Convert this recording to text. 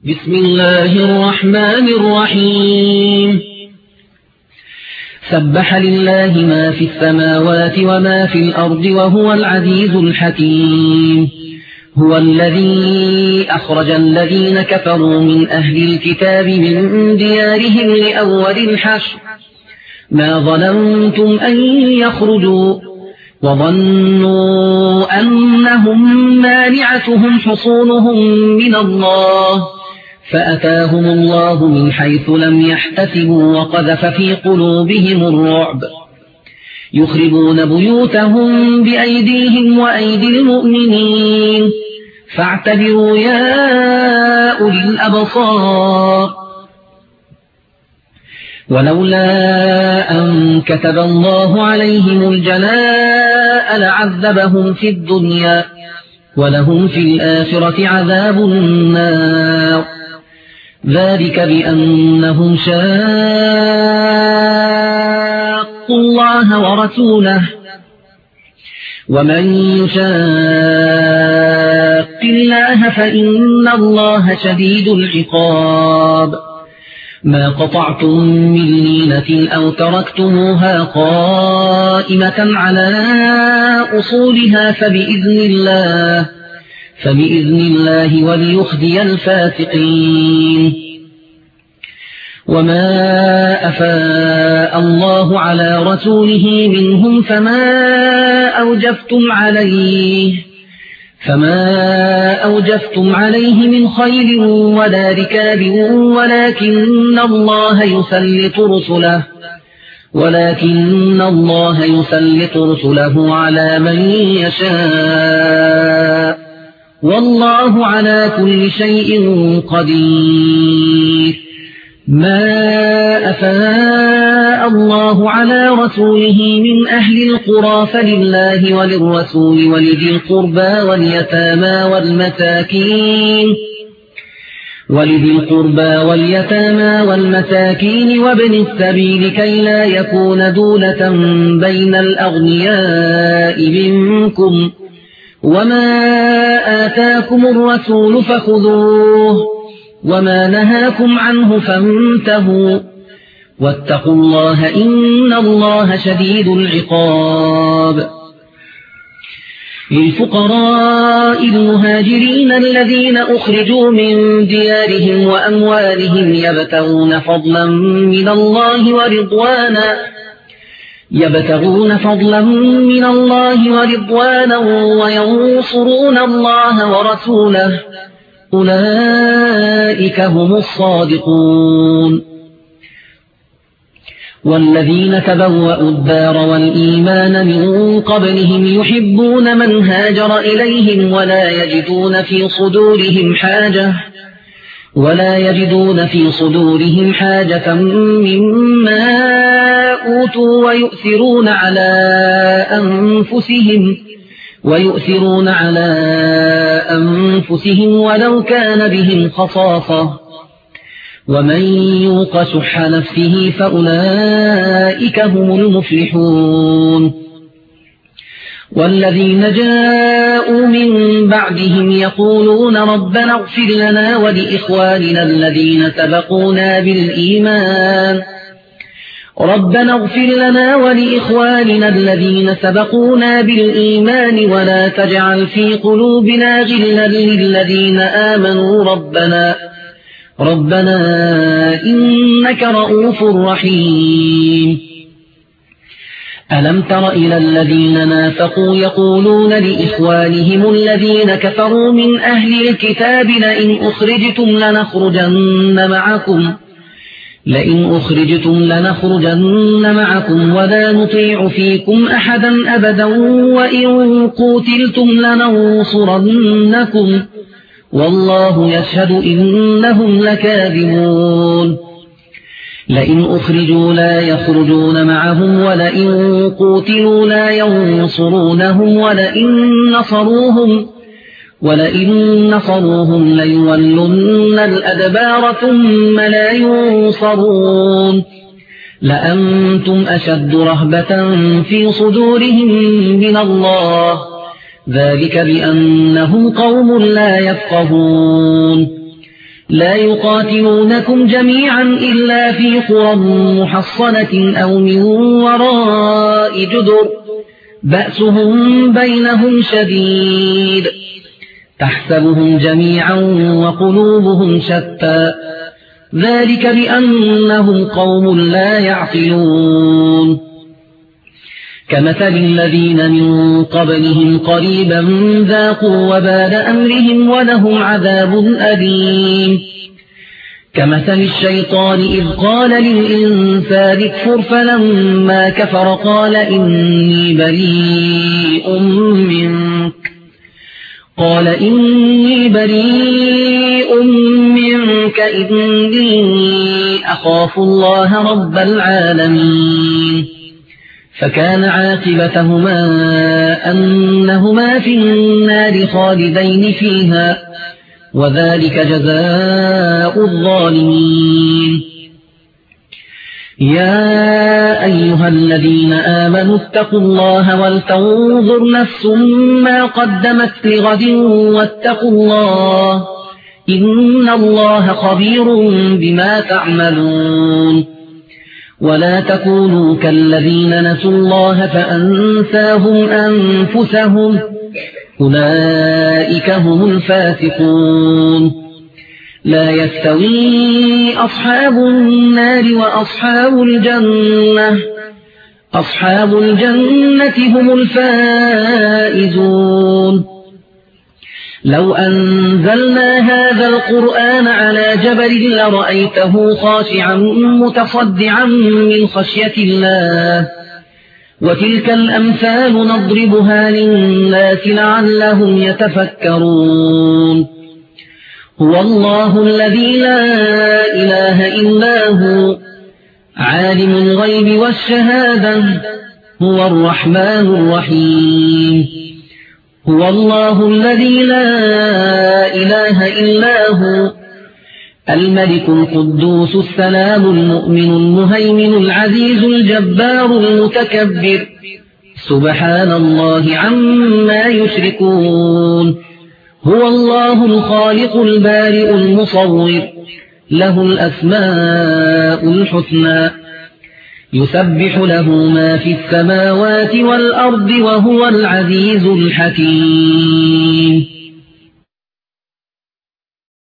بسم الله الرحمن الرحيم سبح لله ما في السماوات وما في الأرض وهو العزيز الحكيم هو الذي أخرج الذين كفروا من أهل الكتاب من ديارهم لأول الحشر ما ظننتم أن يخرجوا وظنوا أنهم مانعتهم حصونهم من الله فأتاهم الله من حيث لم يحتسبوا وقذف في قلوبهم الرعب يخربون بيوتهم بأيديهم وأيدي المؤمنين فاعتبروا يا أولي الأبصار ولولا أن كتب الله عليهم الجلاء لعذبهم في الدنيا ولهم في الآخرة عذاب النار ذلك بأنهم شاقوا الله ورسوله ومن يشاق الله فإن الله شديد العقاب ما قطعتم من لينة أو تركتموها قائمة على أصولها فبإذن الله وليخزي الفاسقين وما أفاء الله على رسوله منهم فما أوجفتم عليه من خيل ولا ركاب ولكن الله يسلط رسله على من يشاء والله على كل شيء قدير ما أفاء الله على رسوله من أهل القرى فلله وللرسول ولذي القربى واليتامى والمساكين وابن السبيل كي لا يكون دولة بين الأغنياء منكم وما آتاكم الرسول فخذوه وما نهاكم عنه فانتهوا واتقوا الله إن الله شديد العقاب للفقراء المهاجرين الذين أخرجوا من ديارهم وأموالهم يبتغون فضلا من الله ورضوانا وينصرون الله ورسوله أولئك هم الصادقون والذين تبوأوا الدار والإيمان من قبلهم يحبون من هاجر إليهم ولا يجدون في صدورهم حاجة مما أوتوا ويؤثرون على أنفسهم ولو كان بهم خصاصة ومن يوق شح نفسه فأولئك هم المفلحون والذين جاءوا من بعدهم يقولون ربنا اغفر لنا ولإخواننا الذين سبقونا بالإيمان ولا تجعل في قلوبنا غلا للذين آمنوا ربنا إنك رؤوف رحيم ألم تر إلى الذين نافقوا يقولون لإخوانهم الذين كفروا من أهل الكتاب لئن أخرجتم لنخرجن معكم ولا نطيع فيكم أحدا أبدا وإن قوتلتم لننصرنكم والله يشهد إنهم لكاذبون لئن أخرجوا لا يخرجون معهم ولئن قوتلوا لا ينصرونهم ولئن نصروهم ليولن الأدبار ثم لا ينصرون لأنتم أشد رهبة في صدورهم من الله ذلك بأنهم قوم لا يفقهون لا يقاتلونكم جميعا إلا في قرى محصنة أو من وراء جدر بأسهم بينهم شديد تحسبهم جميعا وقلوبهم شتى ذلك بأنهم قوم لا يعقلون كمثل الذين من قبلهم قريبا ذاقوا وبال أمرهم ولهم عذاب أليم كمثل الشيطان إذ قال للإنسان اكفر فلما كفر قال إني بريء منك إني أخاف الله رب العالمين فكان عاقبتهما أنهما في النار خالدين فيها وذلك جزاء الظالمين يا أيها الذين آمنوا اتقوا الله ولتنظر نفس ما قدمت لغد واتقوا الله إن الله خبير بما تعملون ولا تكونوا كالذين نسوا الله فأنساهم أنفسهم أولئك هم الفاسقون لا يستوي أصحاب النار وأصحاب الجنة أصحاب الجنة هم الفائزون لو أنزلنا هذا القرآن على جبل لرأيته خاشعا متصدعا من خشية الله وتلك الأمثال نضربها للناس لعلهم يتفكرون هو الله الذي لا إله إلا هو عالم الغيب والشهادة هو الرحمن الرحيم هو الله الذي لا إله إلا هو الملك القدوس السلام المؤمن المهيمن العزيز الجبار المتكبر سبحان الله عما يشركون هو الله الخالق البارئ المصور له الأسماء الحسنى يسبح له ما في السماوات والأرض وهو العزيز الحكيم